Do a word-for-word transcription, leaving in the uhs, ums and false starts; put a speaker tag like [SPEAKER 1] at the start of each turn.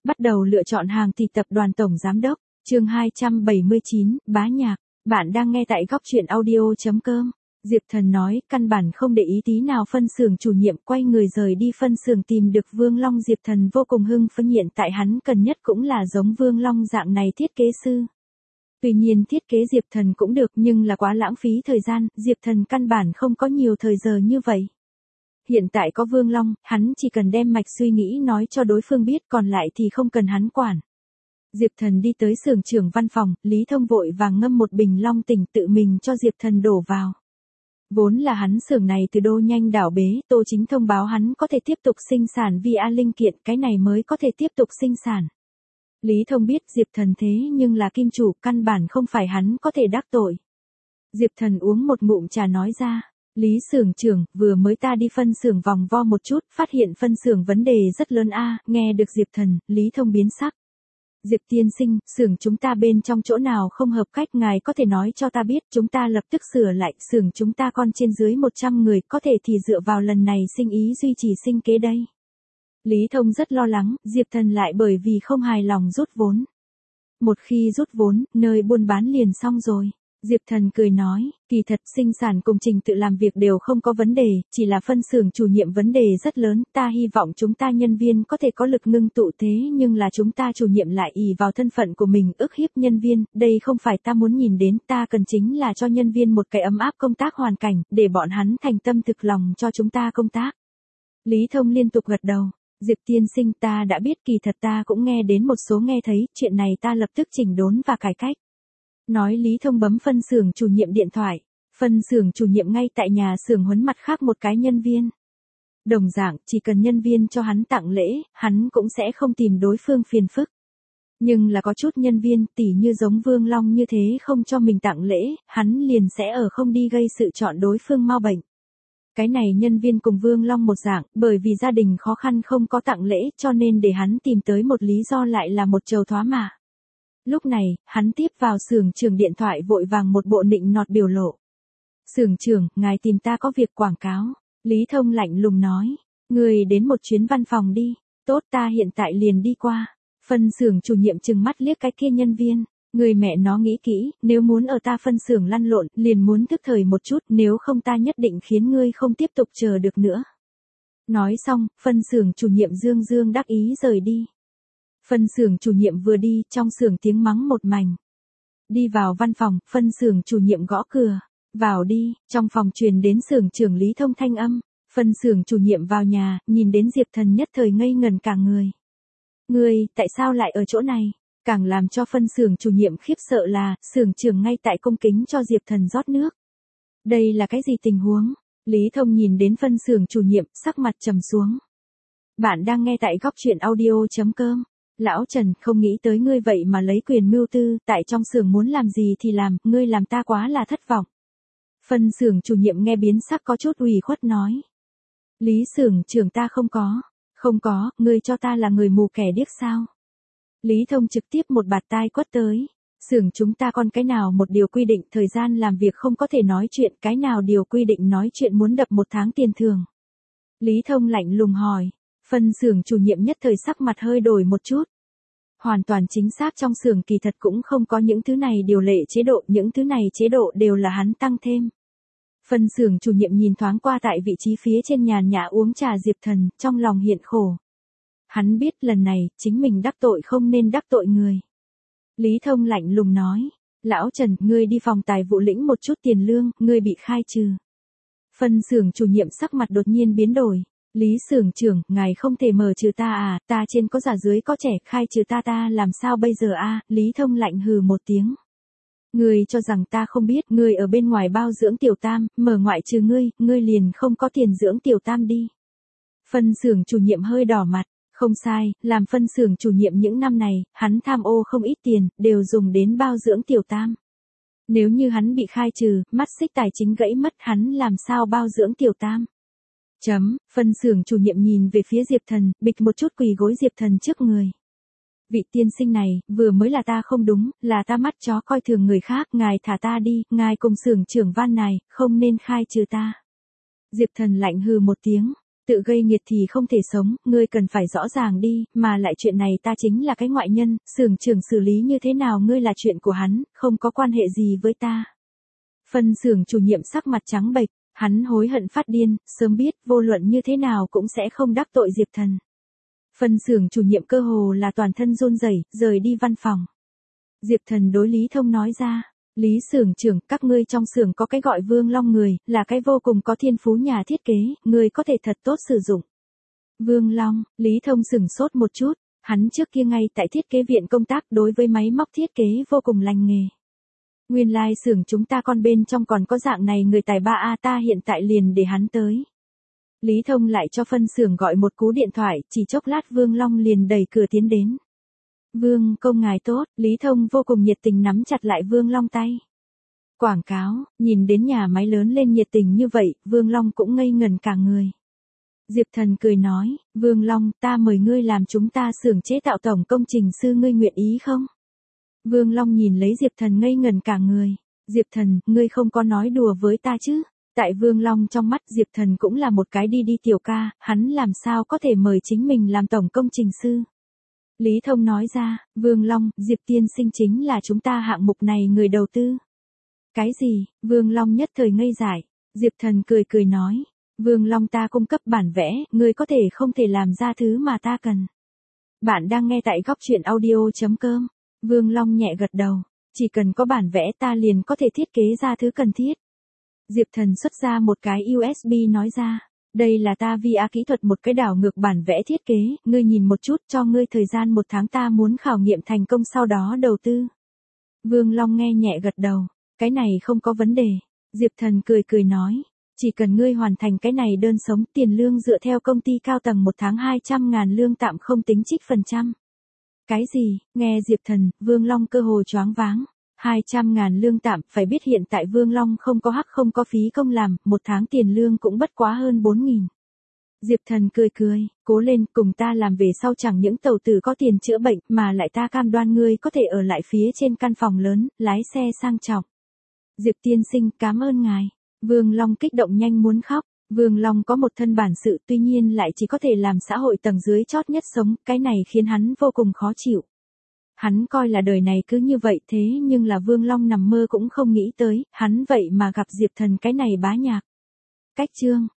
[SPEAKER 1] Bắt đầu lựa chọn hàng thì tập đoàn tổng giám đốc, chương hai trăm bảy mươi chín, bá nhạc. Bạn đang nghe tại góc truyện audio chấm com. Diệp Thần nói, căn bản không để ý tí nào phân xưởng chủ nhiệm, quay người rời đi phân xưởng tìm được Vương Long. Diệp Thần vô cùng hưng phấn, hiện tại hắn cần nhất cũng là giống Vương Long dạng này thiết kế sư. Tuy nhiên thiết kế Diệp Thần cũng được nhưng là quá lãng phí thời gian, Diệp Thần căn bản không có nhiều thời giờ như vậy. Hiện tại có Vương Long, hắn chỉ cần đem mạch suy nghĩ nói cho đối phương biết, còn lại thì không cần hắn quản. Diệp Thần đi tới xưởng trưởng văn phòng, Lý Thông vội vàng ngâm một bình long tỉnh tự mình cho Diệp Thần đổ vào. Vốn là hắn xưởng này từ đô nhanh đảo bế, Tô Chính thông báo hắn có thể tiếp tục sinh sản vê a linh kiện, cái này mới có thể tiếp tục sinh sản. Lý Thông biết Diệp Thần thế nhưng là kim chủ, căn bản không phải hắn có thể đắc tội. Diệp Thần uống một ngụm trà nói ra, Lý xưởng trưởng, vừa mới ta đi phân xưởng vòng vo một chút, phát hiện phân xưởng vấn đề rất lớn a. Nghe được Diệp Thần, Lý Thông biến sắc. Diệp tiên sinh, xưởng chúng ta bên trong chỗ nào không hợp cách, ngài có thể nói cho ta biết, chúng ta lập tức sửa lại. Xưởng chúng ta còn trên dưới một trăm người, có thể thì dựa vào lần này sinh ý duy trì sinh kế đây. Lý Thông rất lo lắng, Diệp Thần lại bởi vì không hài lòng rút vốn. Một khi rút vốn, nơi buôn bán liền xong rồi. Diệp Thần cười nói, kỳ thật sinh sản cùng trình tự làm việc đều không có vấn đề, chỉ là phân xưởng chủ nhiệm vấn đề rất lớn, ta hy vọng chúng ta nhân viên có thể có lực ngưng tụ, thế nhưng là chúng ta chủ nhiệm lại ỷ vào thân phận của mình ức hiếp nhân viên, đây không phải ta muốn nhìn đến, ta cần chính là cho nhân viên một cái ấm áp công tác hoàn cảnh, để bọn hắn thành tâm thực lòng cho chúng ta công tác. Lý Thông liên tục gật đầu. Diệp tiên sinh, ta đã biết, kỳ thật ta cũng nghe đến một số nghe thấy, chuyện này ta lập tức chỉnh đốn và cải cách. Nói Lý Thông bấm phân xưởng chủ nhiệm điện thoại, phân xưởng chủ nhiệm ngay tại nhà xưởng huấn mặt khác một cái nhân viên. Đồng dạng, chỉ cần nhân viên cho hắn tặng lễ, hắn cũng sẽ không tìm đối phương phiền phức. Nhưng là có chút nhân viên, tỉ như giống Vương Long như thế không cho mình tặng lễ, hắn liền sẽ ở không đi gây sự chọn đối phương mau bệnh. Cái này nhân viên cùng Vương Long một dạng, bởi vì gia đình khó khăn không có tặng lễ, cho nên để hắn tìm tới một lý do lại là một trầu thoá mạ. Lúc này, hắn tiếp vào xưởng trưởng điện thoại vội vàng một bộ nịnh nọt biểu lộ. Xưởng trưởng, ngài tìm ta có việc quảng cáo. Lý Thông lạnh lùng nói, người đến một chuyến văn phòng đi, tốt ta hiện tại liền đi qua. Phân xưởng chủ nhiệm trừng mắt liếc cái kia nhân viên, người mẹ nó nghĩ kỹ, nếu muốn ở ta phân xưởng lăn lộn, liền muốn thức thời một chút, nếu không ta nhất định khiến ngươi không tiếp tục chờ được nữa. Nói xong, phân xưởng chủ nhiệm dương dương đắc ý rời đi. Phân xưởng chủ nhiệm vừa đi, trong xưởng tiếng mắng một mảnh. Đi vào văn phòng, phân xưởng chủ nhiệm gõ cửa. Vào đi, trong phòng truyền đến xưởng trưởng Lý Thông thanh âm. Phân xưởng chủ nhiệm vào nhà, nhìn đến Diệp Thần nhất thời ngây ngần cả người. Ngươi, tại sao lại ở chỗ này? Càng làm cho phân xưởng chủ nhiệm khiếp sợ là, xưởng trưởng ngay tại cung kính cho Diệp Thần rót nước. Đây là cái gì tình huống? Lý Thông nhìn đến phân xưởng chủ nhiệm, sắc mặt trầm xuống. Bạn đang nghe tại góc truyện audio chấm com. Lão Trần, không nghĩ tới ngươi vậy mà lấy quyền mưu tư, tại trong xưởng muốn làm gì thì làm, ngươi làm ta quá là thất vọng. Phân xưởng chủ nhiệm nghe biến sắc có chút ủy khuất nói. Lý xưởng trưởng, ta không có, không có, ngươi cho ta là người mù kẻ điếc sao? Lý Thông trực tiếp một bạt tai quất tới. Xưởng chúng ta còn cái nào một điều quy định thời gian làm việc không có thể nói chuyện, cái nào điều quy định nói chuyện muốn đập một tháng tiền thưởng? Lý Thông lạnh lùng hỏi. Phân xưởng chủ nhiệm nhất thời sắc mặt hơi đổi một chút. Hoàn toàn chính xác, trong xưởng kỳ thật cũng không có những thứ này điều lệ chế độ, những thứ này chế độ đều là hắn tăng thêm. Phân xưởng chủ nhiệm nhìn thoáng qua tại vị trí phía trên nhàn nhã uống trà Diệp Thần, trong lòng hiện khổ. Hắn biết lần này, chính mình đắc tội không nên đắc tội người. Lý Thông lạnh lùng nói, Lão Trần, ngươi đi phòng tài vụ lĩnh một chút tiền lương, ngươi bị khai trừ. Phân xưởng chủ nhiệm sắc mặt đột nhiên biến đổi. Lý xưởng trưởng, ngài không thể mở trừ ta à, ta trên có già dưới có trẻ, khai trừ ta ta làm sao bây giờ a? Lý Thông lạnh hừ một tiếng. Ngươi cho rằng ta không biết, ngươi ở bên ngoài bao dưỡng tiểu tam, mở ngoại trừ ngươi, ngươi liền không có tiền dưỡng tiểu tam đi. Phân xưởng chủ nhiệm hơi đỏ mặt, không sai, làm phân xưởng chủ nhiệm những năm này, hắn tham ô không ít tiền, đều dùng đến bao dưỡng tiểu tam. Nếu như hắn bị khai trừ, mắt xích tài chính gãy mất, hắn làm sao bao dưỡng tiểu tam? Chấm, phân xưởng chủ nhiệm nhìn về phía Diệp Thần, bịch một chút quỳ gối Diệp Thần trước người. Vị tiên sinh này, vừa mới là ta không đúng, là ta mắt chó coi thường người khác, ngài thả ta đi, ngài cùng xưởng trưởng Van này, không nên khai trừ ta. Diệp Thần lạnh hừ một tiếng, Tự gây nghiệt thì không thể sống, ngươi cần phải rõ ràng đi, mà lại chuyện này ta chính là cái ngoại nhân, xưởng trưởng xử lý như thế nào ngươi là chuyện của hắn, không có quan hệ gì với ta. Phân xưởng chủ nhiệm sắc mặt trắng bệch, hắn hối hận phát điên, sớm biết vô luận như thế nào cũng sẽ không đắc tội Diệp Thần. Phân xưởng chủ nhiệm cơ hồ là toàn thân run rẩy, rời đi văn phòng. Diệp Thần đối Lý Thông nói ra, Lý xưởng trưởng, các ngươi trong xưởng có cái gọi Vương Long người, là cái vô cùng có thiên phú nhà thiết kế, ngươi có thể thật tốt sử dụng. Vương Long, Lý Thông sửng sốt một chút, hắn trước kia ngay tại thiết kế viện công tác đối với máy móc thiết kế vô cùng lành nghề. Nguyên lai like xưởng chúng ta con bên trong còn có dạng này người tài ba a, ta hiện tại liền để hắn tới. Lý Thông lại cho phân xưởng gọi một cú điện thoại, chỉ chốc lát Vương Long liền đẩy cửa tiến đến. Vương công ngài tốt, Lý Thông vô cùng nhiệt tình nắm chặt lại Vương Long tay. Quảng cáo, nhìn đến nhà máy lớn lên nhiệt tình như vậy, Vương Long cũng ngây ngẩn cả người. Diệp Thần cười nói, Vương Long, ta mời ngươi làm chúng ta xưởng chế tạo tổng công trình sư, ngươi nguyện ý không? Vương Long nhìn lấy Diệp Thần ngây ngẩn cả người. Diệp Thần, ngươi không có nói đùa với ta chứ? Tại Vương Long trong mắt Diệp Thần cũng là một cái đi đi tiểu ca, hắn làm sao có thể mời chính mình làm tổng công trình sư? Lý Thông nói ra, Vương Long, Diệp tiên sinh chính là chúng ta hạng mục này người đầu tư. Cái gì? Vương Long nhất thời ngây dại. Diệp Thần cười cười nói, Vương Long, ta cung cấp bản vẽ, ngươi có thể không thể làm ra thứ mà ta cần. Bạn đang nghe tại góc truyện audio chấm com. Vương Long nhẹ gật đầu, chỉ cần có bản vẽ ta liền có thể thiết kế ra thứ cần thiết. Diệp Thần xuất ra một cái u ét bê nói ra, đây là ta vê rờ kỹ thuật một cái đảo ngược bản vẽ thiết kế, ngươi nhìn một chút, cho ngươi thời gian một tháng, ta muốn khảo nghiệm thành công sau đó đầu tư. Vương Long nghe nhẹ gật đầu, cái này không có vấn đề. Diệp Thần cười cười nói, chỉ cần ngươi hoàn thành cái này đơn sống, tiền lương dựa theo công ty cao tầng một tháng hai trăm ngàn lương tạm không tính trích phần trăm. Cái gì? Nghe Diệp Thần, Vương Long cơ hồ choáng váng. hai trăm ngàn lương tạm, phải biết hiện tại Vương Long không có hắc không có phí công làm, một tháng tiền lương cũng bất quá hơn bốn nghìn. Diệp Thần cười cười, cố lên, cùng ta làm về sau chẳng những tàu tử có tiền chữa bệnh, mà lại ta cam đoan ngươi có thể ở lại phía trên căn phòng lớn, lái xe sang trọng. Diệp tiên sinh, cảm ơn ngài. Vương Long kích động nhanh muốn khóc. Vương Long có một thân bản sự, tuy nhiên lại chỉ có thể làm xã hội tầng dưới chót nhất sống, cái này khiến hắn vô cùng khó chịu. Hắn coi là đời này cứ như vậy, thế nhưng là Vương Long nằm mơ cũng không nghĩ tới, hắn vậy mà gặp Diệp Thần cái này bá nhạc. Cách chương